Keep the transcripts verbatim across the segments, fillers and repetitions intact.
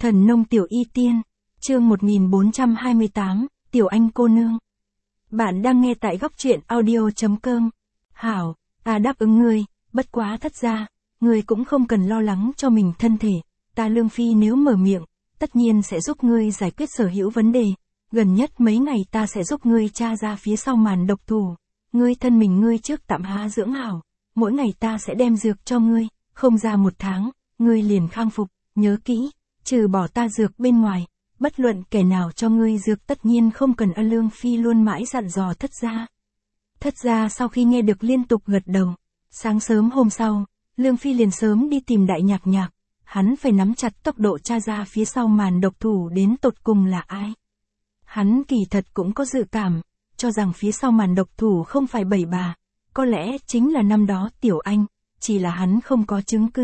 Thần nông tiểu y tiên, chương một nghìn bốn trăm hai mươi tám, Tiểu Anh cô nương. Bạn đang nghe tại góc truyện audio chấm com. Hảo, ta đáp ứng ngươi, bất quá thất ra, ngươi cũng không cần lo lắng cho mình thân thể, ta Lương Phi nếu mở miệng, tất nhiên sẽ giúp ngươi giải quyết sở hữu vấn đề, gần nhất mấy ngày ta sẽ giúp ngươi tra ra phía sau màn độc thủ, ngươi thân mình ngươi trước tạm há dưỡng hảo, mỗi ngày ta sẽ đem dược cho ngươi, không ra một tháng, ngươi liền khang phục, nhớ kỹ. Trừ bỏ ta dược bên ngoài, bất luận kẻ nào cho ngươi dược tất nhiên không cần. Ân Lương Phi luôn mãi dặn dò thất gia. Thất gia sau khi nghe được liên tục gật đầu. Sáng sớm hôm sau, Lương Phi liền sớm đi tìm Đại Nhạc Nhạc. Hắn phải nắm chặt tốc độ tra ra phía sau màn độc thủ đến tột cùng là ai. Hắn kỳ thật cũng có dự cảm, cho rằng phía sau màn độc thủ không phải bảy bà, có lẽ chính là năm đó Tiểu Anh, chỉ là hắn không có chứng cứ.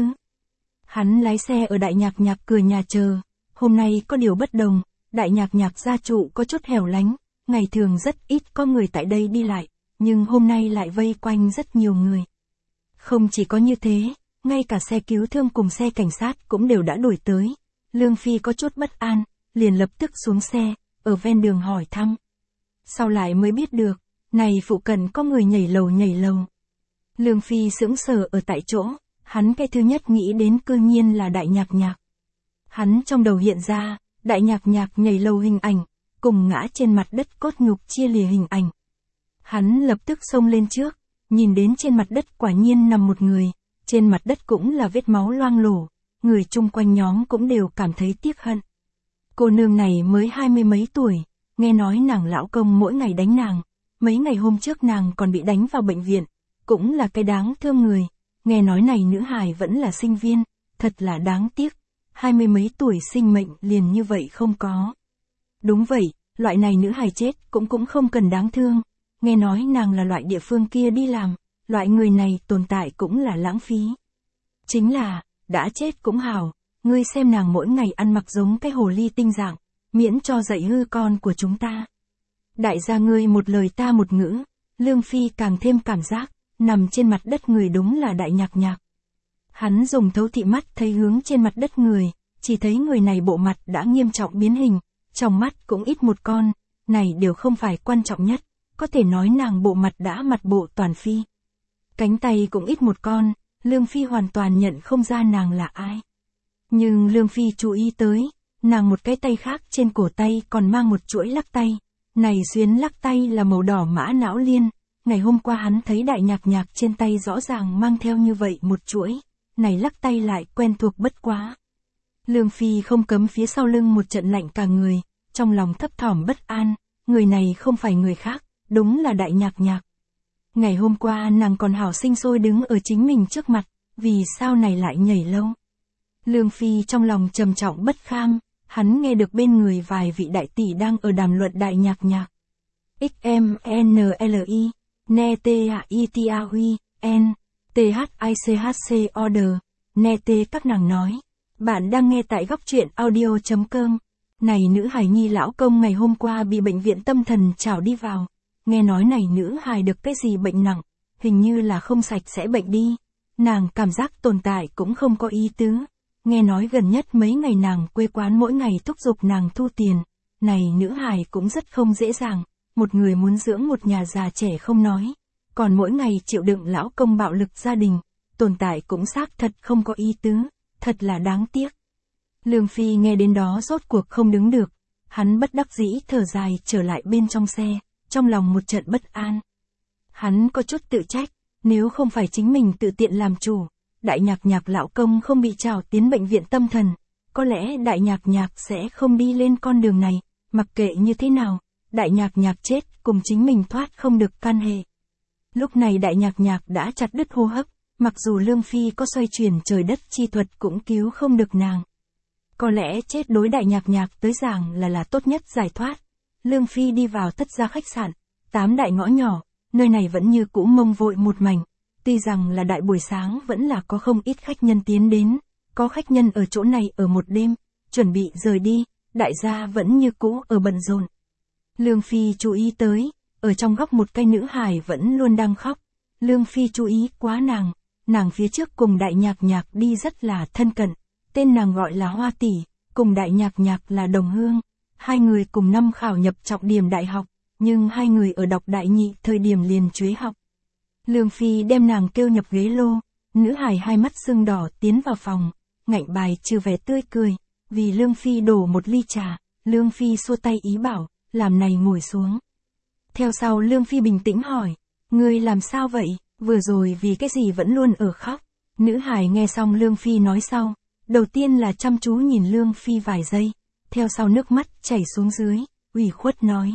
Hắn lái xe ở Đại Nhạc Nhạc cửa nhà chờ, hôm nay có điều bất đồng, Đại Nhạc Nhạc gia trụ có chút hẻo lánh, ngày thường rất ít có người tại đây đi lại, nhưng hôm nay lại vây quanh rất nhiều người. Không chỉ có như thế, ngay cả xe cứu thương cùng xe cảnh sát cũng đều đã đuổi tới. Lương Phi có chút bất an, liền lập tức xuống xe, ở ven đường hỏi thăm. Sau lại mới biết được, này phụ cận có người nhảy lầu nhảy lầu. Lương Phi sững sờ ở tại chỗ. Hắn cái thứ nhất nghĩ đến cư nhiên là Đại Nhạc Nhạc. Hắn trong đầu hiện ra, Đại Nhạc Nhạc nhảy lầu hình ảnh, cùng ngã trên mặt đất cốt nhục chia lìa hình ảnh. Hắn lập tức xông lên trước, nhìn đến trên mặt đất quả nhiên nằm một người, trên mặt đất cũng là vết máu loang lổ, người chung quanh nhóm cũng đều cảm thấy tiếc hận. Cô nương này mới hai mươi mấy tuổi, nghe nói nàng lão công mỗi ngày đánh nàng, mấy ngày hôm trước nàng còn bị đánh vào bệnh viện, cũng là cái đáng thương người. Nghe nói này nữ hài vẫn là sinh viên, thật là đáng tiếc, hai mươi mấy tuổi sinh mệnh liền như vậy không có. Đúng vậy, loại này nữ hài chết cũng cũng không cần đáng thương, nghe nói nàng là loại địa phương kia đi làm, loại người này tồn tại cũng là lãng phí. Chính là, đã chết cũng hảo, ngươi xem nàng mỗi ngày ăn mặc giống cái hồ ly tinh dạng, miễn cho dạy hư con của chúng ta. Đại gia ngươi một lời ta một ngữ, Lương Phi càng thêm cảm giác. Nằm trên mặt đất người đúng là Đại Nhạc Nhạc. Hắn dùng thấu thị mắt thấy hướng trên mặt đất người, chỉ thấy người này bộ mặt đã nghiêm trọng biến hình, trong mắt cũng ít một con, này đều không phải quan trọng nhất, có thể nói nàng bộ mặt đã mặt bộ toàn phi. Cánh tay cũng ít một con, Lương Phi hoàn toàn nhận không ra nàng là ai. Nhưng Lương Phi chú ý tới, nàng một cái tay khác trên cổ tay còn mang một chuỗi lắc tay, này xuyến lắc tay là màu đỏ mã não liên. Ngày hôm qua hắn thấy Đại Nhạc Nhạc trên tay rõ ràng mang theo như vậy một chuỗi, này lắc tay lại quen thuộc bất quá. Lương Phi không cấm phía sau lưng một trận lạnh cả người, trong lòng thấp thỏm bất an, người này không phải người khác, đúng là Đại Nhạc Nhạc. Ngày hôm qua nàng còn hảo sinh sôi đứng ở chính mình trước mặt, vì sao này lại nhảy lâu. Lương Phi trong lòng trầm trọng bất kham, hắn nghe được bên người vài vị đại tỷ đang ở đàm luận Đại Nhạc Nhạc. X M N L I Ne T A I T A Huy, N, T H I C H C Order, Ne T các nàng nói. Bạn đang nghe tại góc truyện audio chấm com. Này nữ hài nhi lão công ngày hôm qua bị bệnh viện tâm thần trảo đi vào. Nghe nói này nữ hài được cái gì bệnh nặng, hình như là không sạch sẽ bệnh đi. Nàng cảm giác tồn tại cũng không có ý tứ. Nghe nói gần nhất mấy ngày nàng quê quán mỗi ngày thúc giục nàng thu tiền. Này nữ hài cũng rất không dễ dàng. Một người muốn dưỡng một nhà già trẻ không nói, còn mỗi ngày chịu đựng lão công bạo lực gia đình, tồn tại cũng xác thật không có ý tứ, thật là đáng tiếc. Lương Phi nghe đến đó rốt cuộc không đứng được, hắn bất đắc dĩ thở dài trở lại bên trong xe, trong lòng một trận bất an. Hắn có chút tự trách, nếu không phải chính mình tự tiện làm chủ, Đại Nhạc Nhạc lão công không bị trảo tiến bệnh viện tâm thần, có lẽ Đại Nhạc Nhạc sẽ không đi lên con đường này, mặc kệ như thế nào. Đại Nhạc Nhạc chết cùng chính mình thoát không được can hệ. Lúc này Đại Nhạc Nhạc đã chặt đứt hô hấp, mặc dù Lương Phi có xoay chuyển trời đất chi thuật cũng cứu không được nàng. Có lẽ chết đối Đại Nhạc Nhạc tới giảng là là tốt nhất giải thoát. Lương Phi đi vào thất gia khách sạn, tám đại ngõ nhỏ, nơi này vẫn như cũ mông vội một mảnh. Tuy rằng là đại buổi sáng vẫn là có không ít khách nhân tiến đến, có khách nhân ở chỗ này ở một đêm, chuẩn bị rời đi, đại gia vẫn như cũ ở bận rộn. Lương Phi chú ý tới, ở trong góc một cái nữ hài vẫn luôn đang khóc. Lương Phi chú ý quá nàng, nàng phía trước cùng Đại Nhạc Nhạc đi rất là thân cận, tên nàng gọi là Hoa Tỷ, cùng đại nhạc nhạc là đồng hương. Hai người cùng năm khảo nhập trọng điểm đại học, nhưng hai người ở đọc đại nhị thời điểm liền chuế học. Lương Phi đem nàng kêu nhập ghế lô, nữ hài hai mắt sưng đỏ tiến vào phòng, ngạnh bài trừ vẻ tươi cười, vì Lương Phi đổ một ly trà, Lương Phi xua tay ý bảo, làm này ngồi xuống. Theo sau Lương Phi bình tĩnh hỏi, ngươi làm sao vậy, vừa rồi vì cái gì vẫn luôn ở khóc. Nữ hài nghe xong Lương Phi nói sau, đầu tiên là chăm chú nhìn Lương Phi vài giây, theo sau nước mắt chảy xuống dưới, ủy khuất nói.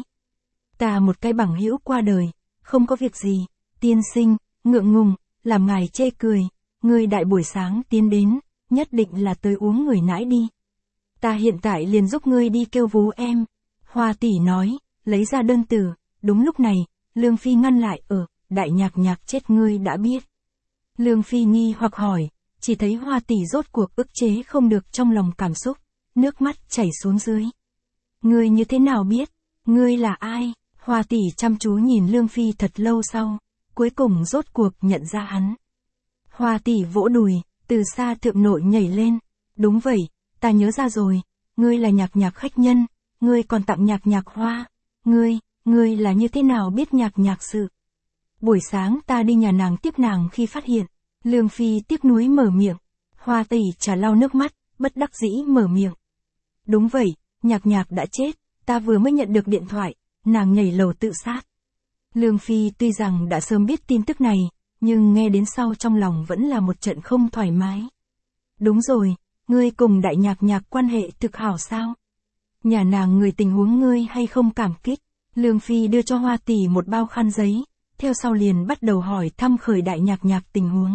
Ta một cái bằng hữu qua đời, không có việc gì, tiên sinh, ngượng ngùng, làm ngài chê cười, ngươi đại buổi sáng tiến đến, nhất định là tới uống người nãi đi. Ta hiện tại liền giúp ngươi đi kêu vú em. Hoa tỷ nói, lấy ra đơn từ, đúng lúc này, Lương Phi ngăn lại ở, đại nhạc nhạc chết ngươi đã biết. Lương Phi nghi hoặc hỏi, chỉ thấy Hoa tỷ rốt cuộc ức chế không được trong lòng cảm xúc, nước mắt chảy xuống dưới. Ngươi như thế nào biết, ngươi là ai? Hoa tỷ chăm chú nhìn Lương Phi thật lâu sau, cuối cùng rốt cuộc nhận ra hắn. Hoa tỷ vỗ đùi, từ xa thượng nội nhảy lên, đúng vậy, ta nhớ ra rồi, ngươi là nhạc nhạc khách nhân, ngươi còn tặng nhạc nhạc hoa, ngươi, ngươi là như thế nào biết nhạc nhạc sự? Buổi sáng ta đi nhà nàng tiếp nàng khi phát hiện, Lương Phi tiếc nuối mở miệng, Hoa tỷ chả lau nước mắt, bất đắc dĩ mở miệng. Đúng vậy, nhạc nhạc đã chết, ta vừa mới nhận được điện thoại, nàng nhảy lầu tự sát. Lương Phi tuy rằng đã sớm biết tin tức này, nhưng nghe đến sau trong lòng vẫn là một trận không thoải mái. Đúng rồi, ngươi cùng đại nhạc nhạc quan hệ thực hảo sao? Nhà nàng người tình huống ngươi hay không cảm kích? Lương Phi đưa cho Hoa tỷ một bao khăn giấy, theo sau liền bắt đầu hỏi thăm khởi đại nhạc nhạc tình huống.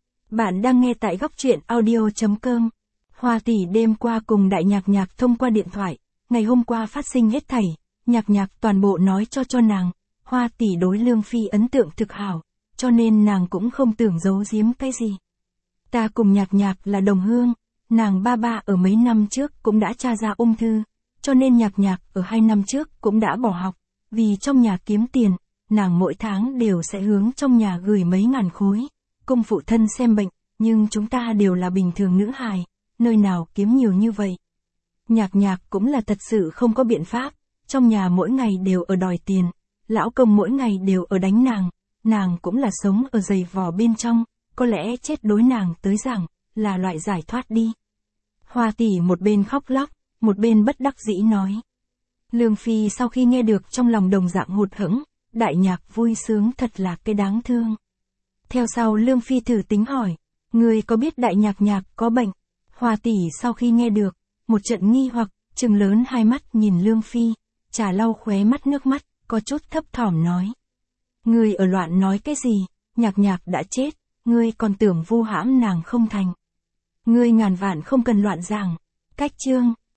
Bạn đang nghe tại góc truyện audio chấm com. Hoa tỷ đêm qua cùng đại nhạc nhạc thông qua điện thoại, ngày hôm qua phát sinh hết thảy, nhạc nhạc toàn bộ nói cho cho nàng. Hoa tỷ đối Lương Phi ấn tượng thực hảo, cho nên nàng cũng không tưởng giấu giếm cái gì. Ta cùng nhạc nhạc là đồng hương, nàng ba ba ở mấy năm trước cũng đã tra ra ung thư, cho nên nhạc nhạc ở hai năm trước cũng đã bỏ học, vì trong nhà kiếm tiền, nàng mỗi tháng đều sẽ hướng trong nhà gửi mấy ngàn khối, cung phụ thân xem bệnh, nhưng chúng ta đều là bình thường nữ hài, nơi nào kiếm nhiều như vậy. Nhạc nhạc cũng là thật sự không có biện pháp, trong nhà mỗi ngày đều ở đòi tiền, lão công mỗi ngày đều ở đánh nàng, nàng cũng là sống ở giày vò bên trong, có lẽ chết đối nàng tới rằng, là loại giải thoát đi. Hoa tỷ một bên khóc lóc, một bên bất đắc dĩ nói. Lương Phi sau khi nghe được trong lòng đồng dạng hụt hẫng, đại nhạc vui sướng thật là cái đáng thương. Theo sau Lương Phi thử tính hỏi, người có biết đại nhạc nhạc có bệnh? Hoa tỷ sau khi nghe được, một trận nghi hoặc, trừng lớn hai mắt nhìn Lương Phi, trà lau khóe mắt nước mắt, có chút thấp thỏm nói. Ngươi ở loạn nói cái gì, nhạc nhạc đã chết, ngươi còn tưởng vu hãm nàng không thành. Ngươi ngàn vạn không cần loạn giảng. Cách chương,